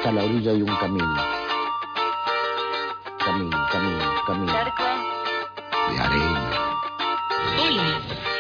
hasta la orilla hay un camino. Camino. Cerco. De arena. Hola.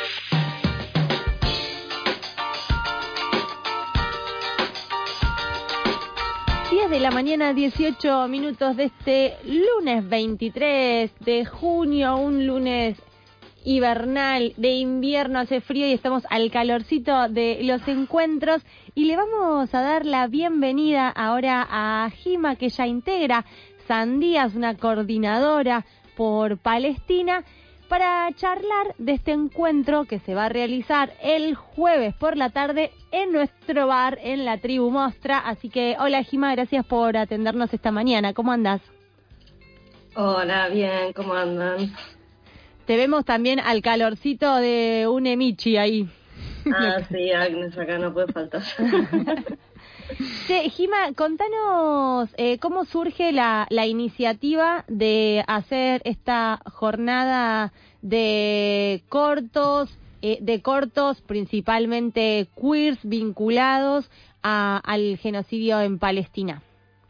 De la mañana, 18 minutos de este lunes 23 de junio, un lunes hibernal, de invierno, hace frío y estamos al calorcito de los encuentros y le vamos a dar la bienvenida ahora a Jima, que ya integra Sandías, una coordinadora por Palestina, para charlar de este encuentro que se va a realizar el jueves por la tarde en nuestro bar, en la Tribu Mostra. Así que, hola Jima, gracias por atendernos esta mañana. ¿Cómo andás? Hola, bien, ¿cómo andan? Te vemos también al calorcito de un emichi ahí. Ah, sí, Agnes, acá no puede faltar. Sí, Jima, contanos cómo surge la iniciativa de hacer esta jornada de cortos principalmente queers vinculados al genocidio en Palestina.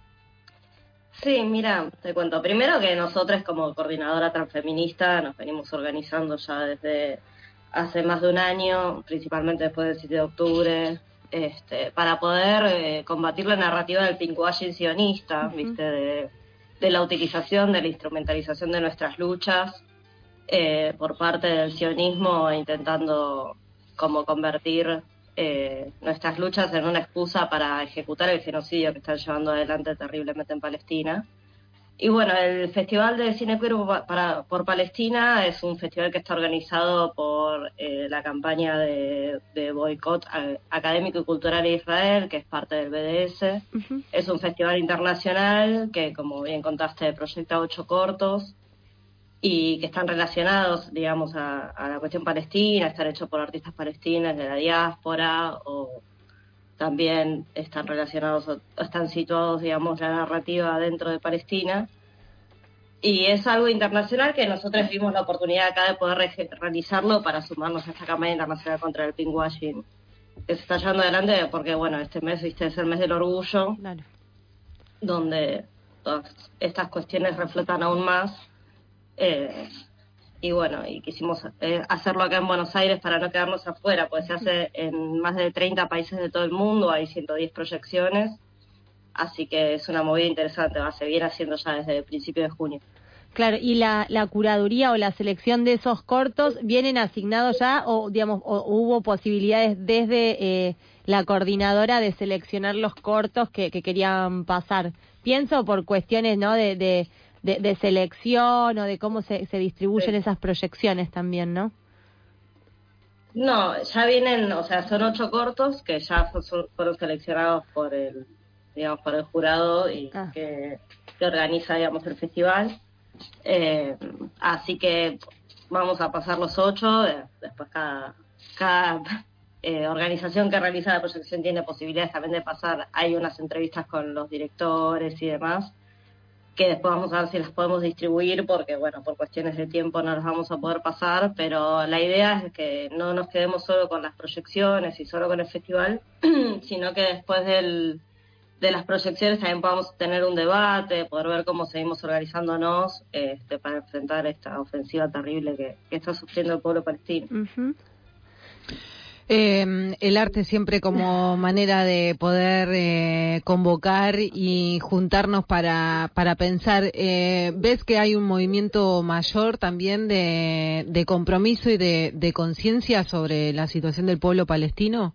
Sí, mira, te cuento. Primero que nosotros como coordinadora transfeminista nos venimos organizando ya desde hace más de un año, principalmente después del 7 de octubre, para poder combatir la narrativa del pinkwashing sionista, ¿viste? De la utilización, de la instrumentalización de nuestras luchas por parte del sionismo, intentando como convertir nuestras luchas en una excusa para ejecutar el genocidio que están llevando adelante terriblemente en Palestina. Y bueno, el Festival de Cine Queer por Palestina es un festival que está organizado por la campaña de boicot académico y cultural de Israel, que es parte del BDS. Uh-huh. Es un festival internacional que, como bien contaste, proyecta 8 cortos y que están relacionados, digamos, a la cuestión palestina, están hechos por artistas palestinos de la diáspora, o también están relacionados o están situados, digamos, la narrativa dentro de Palestina. Y es algo internacional que nosotros vimos la oportunidad acá de poder realizarlo para sumarnos a esta campaña internacional contra el pinkwashing que se está llevando adelante, porque, bueno, este mes, viste, es el mes del orgullo, claro, donde todas estas cuestiones refletan aún más. Y bueno, y quisimos hacerlo acá en Buenos Aires para no quedarnos afuera, pues se hace en más de 30 países de todo el mundo, hay 110 proyecciones, así que es una movida interesante, va a seguir haciendo ya desde el principio de junio. Claro, y la curaduría o la selección de esos cortos, ¿vienen asignados ya o, digamos, o hubo posibilidades desde la coordinadora de seleccionar los cortos que querían pasar? Pienso por cuestiones, ¿no?, de selección o de cómo se distribuyen esas proyecciones también, ¿no? No, ya vienen, o sea, son 8 cortos que ya fueron seleccionados por el jurado y que organiza, digamos, el festival. Así que vamos a pasar los 8, después cada organización que realiza la proyección tiene posibilidades también de pasar, hay unas entrevistas con los directores y demás, que después vamos a ver si las podemos distribuir, porque bueno, por cuestiones de tiempo no las vamos a poder pasar, pero la idea es que no nos quedemos solo con las proyecciones y solo con el festival, sino que después de las proyecciones también podamos tener un debate, poder ver cómo seguimos organizándonos para enfrentar esta ofensiva terrible que está sufriendo el pueblo palestino. Uh-huh. El arte siempre como manera de poder convocar y juntarnos para pensar. ¿Ves que hay un movimiento mayor también de compromiso y de conciencia sobre la situación del pueblo palestino?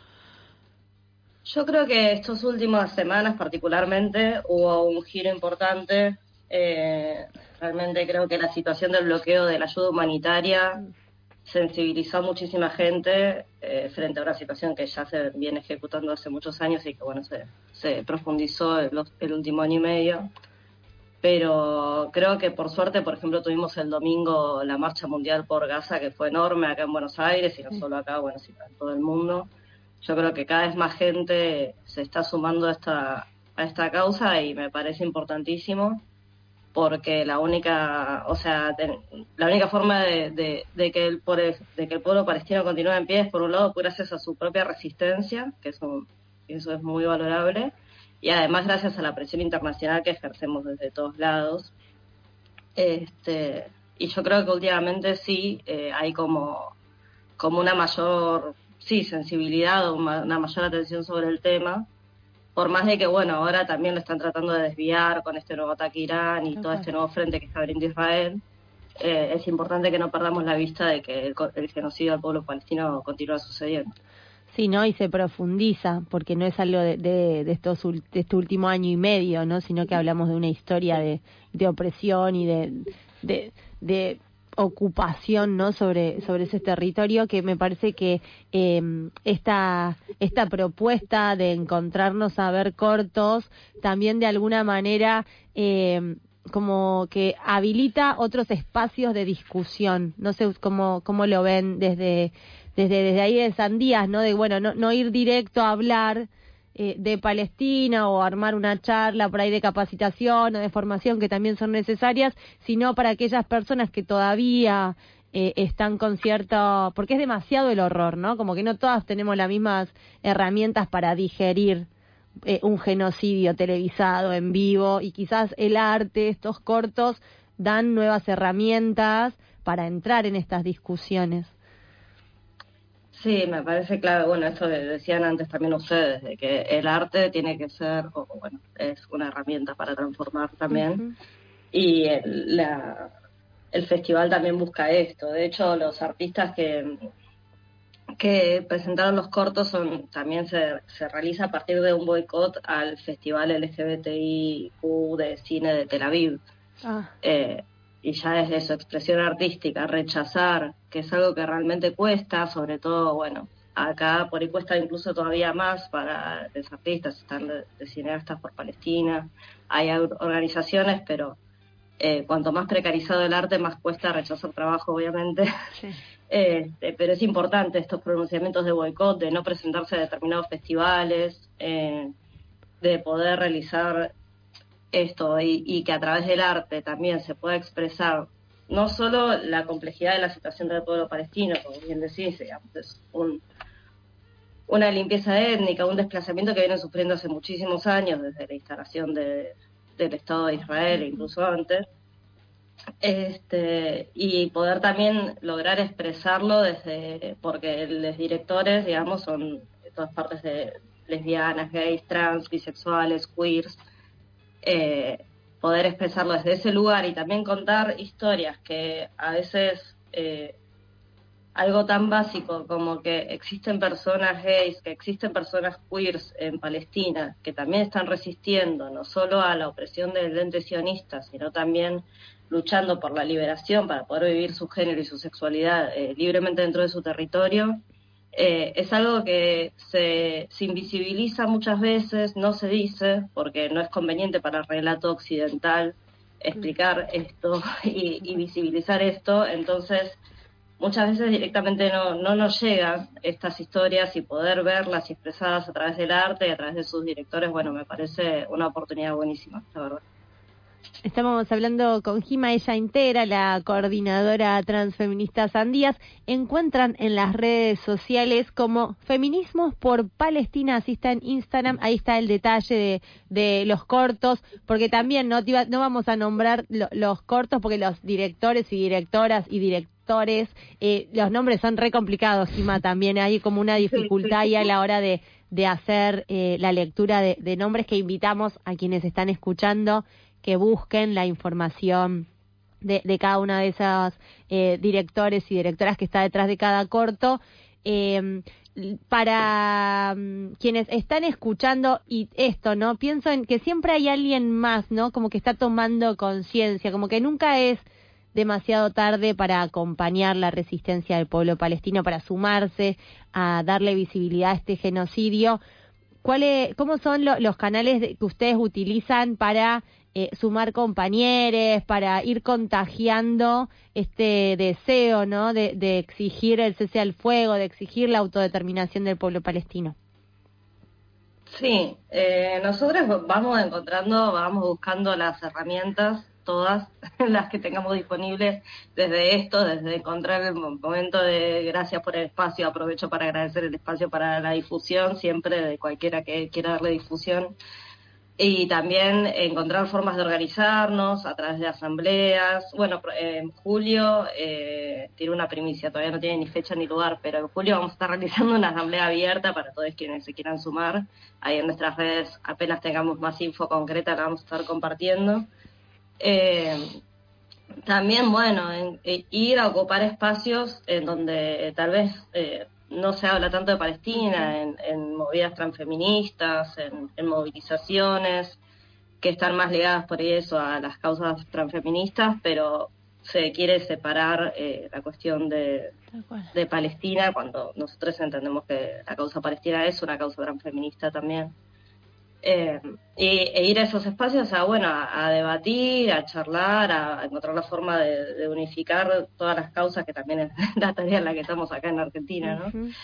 Yo creo que estas últimas semanas particularmente hubo un giro importante. Realmente creo que la situación del bloqueo de la ayuda humanitaria sensibilizó a muchísima gente frente a una situación que ya se viene ejecutando hace muchos años y que bueno se profundizó el último año y medio. Pero creo que por suerte, por ejemplo, tuvimos el domingo la Marcha Mundial por Gaza, que fue enorme acá en Buenos Aires, y no solo acá, bueno, sino en todo el mundo. Yo creo que cada vez más gente se está sumando a esta causa y me parece importantísimo, porque la única forma de que el pueblo palestino continúe en pie es, por un lado, gracias a su propia resistencia, que eso es muy valorable, y además gracias a la presión internacional que ejercemos desde todos lados. Y yo creo que últimamente sí hay como una mayor sensibilidad o una mayor atención sobre el tema, por más de que, bueno, ahora también lo están tratando de desviar con este nuevo ataque a Irán y todo este nuevo frente que está abriendo Israel. Es importante que no perdamos la vista de que el genocidio del pueblo palestino continúa sucediendo. Sí, ¿no? Y se profundiza, porque no es algo de este último año y medio, ¿no? Sino que hablamos de una historia de opresión y de ocupación, ¿no? sobre ese territorio, que me parece que esta propuesta de encontrarnos a ver cortos también de alguna manera como que habilita otros espacios de discusión. No sé cómo lo ven desde ahí de Sandías, ¿no? De, bueno, no ir directo a hablar de Palestina o armar una charla por ahí de capacitación o de formación, que también son necesarias, sino para aquellas personas que todavía están con cierto... Porque es demasiado el horror, ¿no? Como que no todas tenemos las mismas herramientas para digerir un genocidio televisado en vivo, y quizás el arte, estos cortos, dan nuevas herramientas para entrar en estas discusiones. Sí, me parece clave, bueno, esto que decían antes también ustedes, de que el arte tiene que ser, es una herramienta para transformar también, uh-huh. Y el festival también busca esto. De hecho, los artistas que presentaron los cortos también se realiza a partir de un boicot al festival LGBTIQ de cine de Tel Aviv. Y ya desde su expresión artística, rechazar, que es algo que realmente cuesta, sobre todo, bueno, acá por ahí cuesta incluso todavía más para los artistas, están de cineastas por Palestina, hay organizaciones, pero cuanto más precarizado el arte, más cuesta rechazar trabajo, obviamente. Sí. Pero es importante estos pronunciamientos de boicot, de no presentarse a determinados festivales, de poder realizar esto y que a través del arte también se pueda expresar no solo la complejidad de la situación del pueblo palestino, como bien decís, digamos, es una limpieza étnica, un desplazamiento que vienen sufriendo hace muchísimos años, desde la instalación del Estado de Israel, incluso antes, y poder también lograr expresarlo porque los directores, digamos, son de todas partes de lesbianas, gays, trans, bisexuales, queers, poder expresarlo desde ese lugar y también contar historias que a veces algo tan básico como que existen personas gays, que existen personas queers en Palestina que también están resistiendo no solo a la opresión del ente sionista, sino también luchando por la liberación para poder vivir su género y su sexualidad libremente dentro de su territorio. Es algo que se invisibiliza muchas veces, no se dice, porque no es conveniente para el relato occidental explicar esto y visibilizar esto. Entonces, muchas veces directamente no nos llegan estas historias, y poder verlas expresadas a través del arte y a través de sus directores, bueno, me parece una oportunidad buenísima, la verdad. Estamos hablando con Jima, ella integra la coordinadora transfeminista Sandías. Encuentran en las redes sociales como Feminismos por Palestina, así está en Instagram, ahí está el detalle de los cortos, porque también no vamos a nombrar los cortos, porque los directores y directoras y directores, los nombres son re complicados, Jima, también hay como una dificultad ahí a la hora de hacer la lectura de nombres, que invitamos a quienes están escuchando que busquen la información de cada una de esas directores y directoras que está detrás de cada corto. Para quienes están escuchando y esto, ¿no? Pienso en que siempre hay alguien más, ¿no? Como que está tomando conciencia, como que nunca es demasiado tarde para acompañar la resistencia del pueblo palestino, para sumarse a darle visibilidad a este genocidio. ¿Cómo son los canales que ustedes utilizan para sumar compañeros, para ir contagiando este deseo, ¿no? de exigir el cese al fuego, de exigir la autodeterminación del pueblo palestino? Sí, nosotros vamos buscando las herramientas, todas las que tengamos disponibles, desde encontrar el momento de gracias por el espacio. Aprovecho para agradecer el espacio para la difusión, siempre de cualquiera que quiera darle difusión Y también encontrar formas de organizarnos a través de asambleas. Bueno, en julio tiene una primicia, todavía no tiene ni fecha ni lugar, pero en julio vamos a estar realizando una asamblea abierta para todos quienes se quieran sumar. Ahí en nuestras redes, apenas tengamos más info concreta, la vamos a estar compartiendo. También, bueno, ir a ocupar espacios en donde tal vez no se habla tanto de Palestina, en movidas transfeministas, en movilizaciones que están más ligadas por eso a las causas transfeministas, pero se quiere separar la cuestión de Palestina, cuando nosotros entendemos que la causa palestina es una causa transfeminista también. E ir a esos espacios a debatir, a charlar, a encontrar la forma de unificar todas las causas, que también es la tarea en la que estamos acá en Argentina, ¿no? Ujú.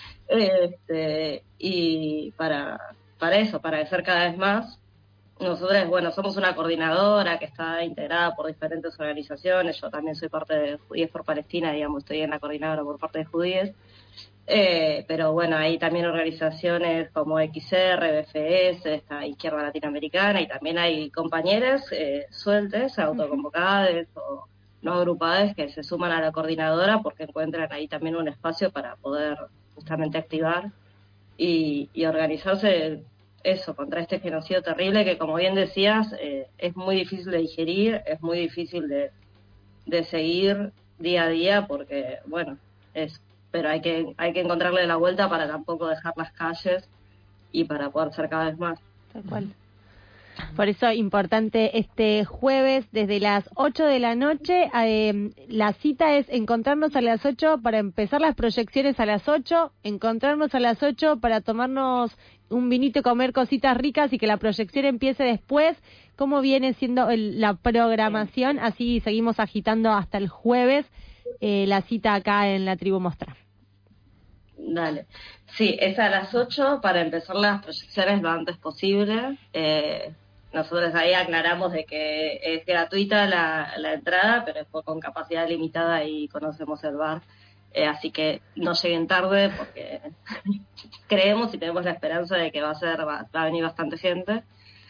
Y para eso, para crecer cada vez más. Nosotros, bueno, somos una coordinadora que está integrada por diferentes organizaciones. Yo también soy parte de Judíes por Palestina, digamos, estoy en la coordinadora por parte de Judíes. Pero bueno, hay también organizaciones como XR, BFS, esta Izquierda Latinoamericana, y también hay compañeras sueltes, autoconvocadas o no agrupadas, que se suman a la coordinadora porque encuentran ahí también un espacio para poder justamente activar y organizarse eso, contra este genocidio terrible que, como bien decías, es muy difícil de digerir, es muy difícil de seguir día a día porque, bueno, pero hay que encontrarle la vuelta para tampoco dejar las calles y para poder ser cada vez más. Tal cual. Por eso importante este jueves desde las 8 de la noche. La cita es encontrarnos a las 8 para empezar las proyecciones a las 8, encontrarnos a las 8 para tomarnos un vinito y comer cositas ricas y que la proyección empiece después. ¿Cómo viene siendo la programación? Así seguimos agitando hasta el jueves la cita acá en la Tribu Mostra. Dale. Sí, es a las 8 para empezar las proyecciones lo antes posible. Nosotros ahí aclaramos de que es gratuita la entrada, pero es con capacidad limitada y conocemos el bar. Así que no lleguen tarde porque creemos y tenemos la esperanza de que va a venir bastante gente.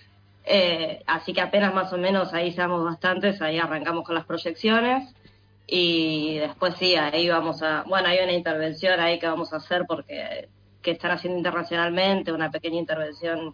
Así que apenas más o menos ahí seamos bastantes, ahí arrancamos con las proyecciones. Y después sí, ahí vamos hay una intervención ahí que vamos a hacer porque que están haciendo internacionalmente, una pequeña intervención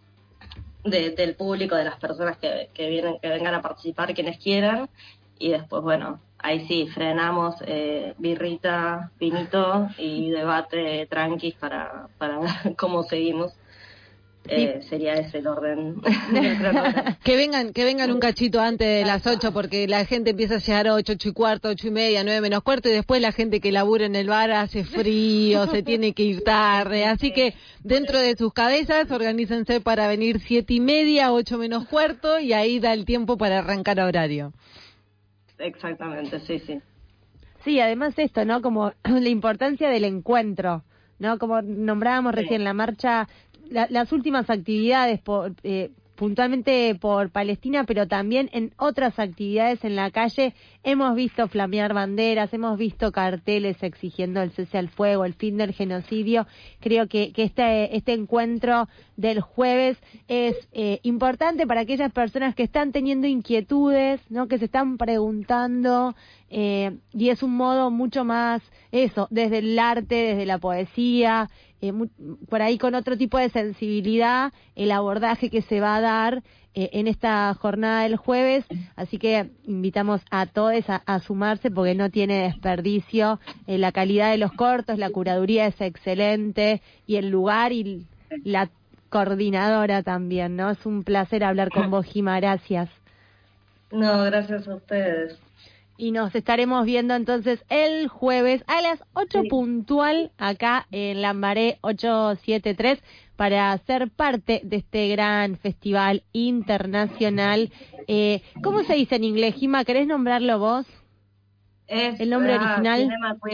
del público, de las personas que vengan a participar, quienes quieran, y después, bueno, ahí sí, frenamos, birrita, vinito y debate tranquis para ver cómo seguimos. Sería ese el orden. Que vengan un cachito antes de las 8, porque la gente empieza a llegar a 8, 8 y cuarto, 8 y media, 9 menos cuarto, y después la gente que labura en el bar hace frío, se tiene que ir tarde, así que dentro de sus cabezas organícense para venir 7 y media, 8 menos cuarto, y ahí da el tiempo para arrancar a horario. Exactamente, sí. Sí, además esto, ¿no? Como la importancia del encuentro, ¿no? Como nombrábamos recién, la marcha, las últimas actividades puntualmente por Palestina, pero también en otras actividades en la calle hemos visto flamear banderas, hemos visto carteles exigiendo el cese al fuego, el fin del genocidio. Creo que este encuentro del jueves es importante para aquellas personas que están teniendo inquietudes, ¿no? Que se están preguntando, y es un modo mucho más eso, desde el arte, desde la poesía, por ahí con otro tipo de sensibilidad, el abordaje que se va a dar en esta jornada del jueves. Así que invitamos a todos a sumarse porque no tiene desperdicio. La calidad de los cortos, la curaduría es excelente, y el lugar y la coordinadora también, ¿no? Es un placer hablar con vos, Gima, gracias. No, gracias a ustedes. Y nos estaremos viendo entonces el jueves a las 8 puntual acá en Lambaré 873 para ser parte de este gran festival internacional. ¿Cómo se dice en inglés, Gima? ¿Querés nombrarlo vos? Es el nombre original.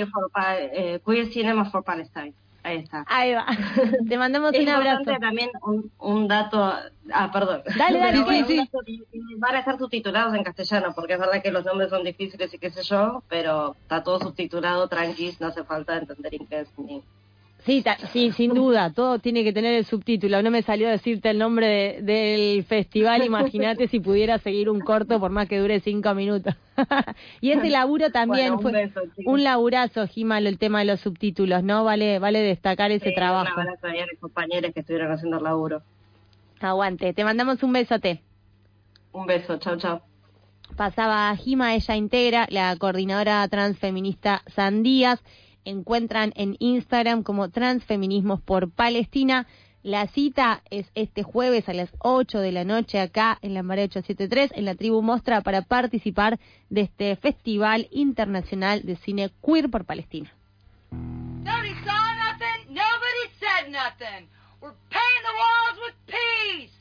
Queer Cinema for Palestine. Ahí está. Ahí va. Te mandamos un abrazo. También un dato. Perdón. Dale, sí. Van a estar subtitulados en castellano, porque es verdad que los nombres son difíciles y qué sé yo, pero está todo subtitulado, tranquis, no hace falta entender inglés Sí, sí, sin duda, todo tiene que tener el subtítulo. No me salió a decirte el nombre del festival, imagínate si pudiera seguir un corto por más que dure 5 minutos. Y ese laburo también Bueno, fue beso, un laburazo, Jimalo, el tema de los subtítulos, ¿no? Vale destacar ese trabajo. Un abrazo a los compañeros que estuvieron haciendo el laburo. Aguante, te mandamos un besote. Un beso, chau, chau. Pasaba Jima, ella integra la coordinadora transfeminista Sandías. Encuentran en Instagram como Transfeminismos por Palestina. La cita es este jueves a las 8 de la noche acá en la Marea 873 en la Tribu Mostra para participar de este Festival Internacional de Cine Queer por Palestina. Nobody saw nothing, nobody said nothing. We're painting the walls with peace.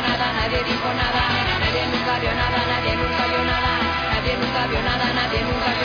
Nadie nunca vio nada, nadie nunca vio nada, nadie nunca vio nada, nadie nunca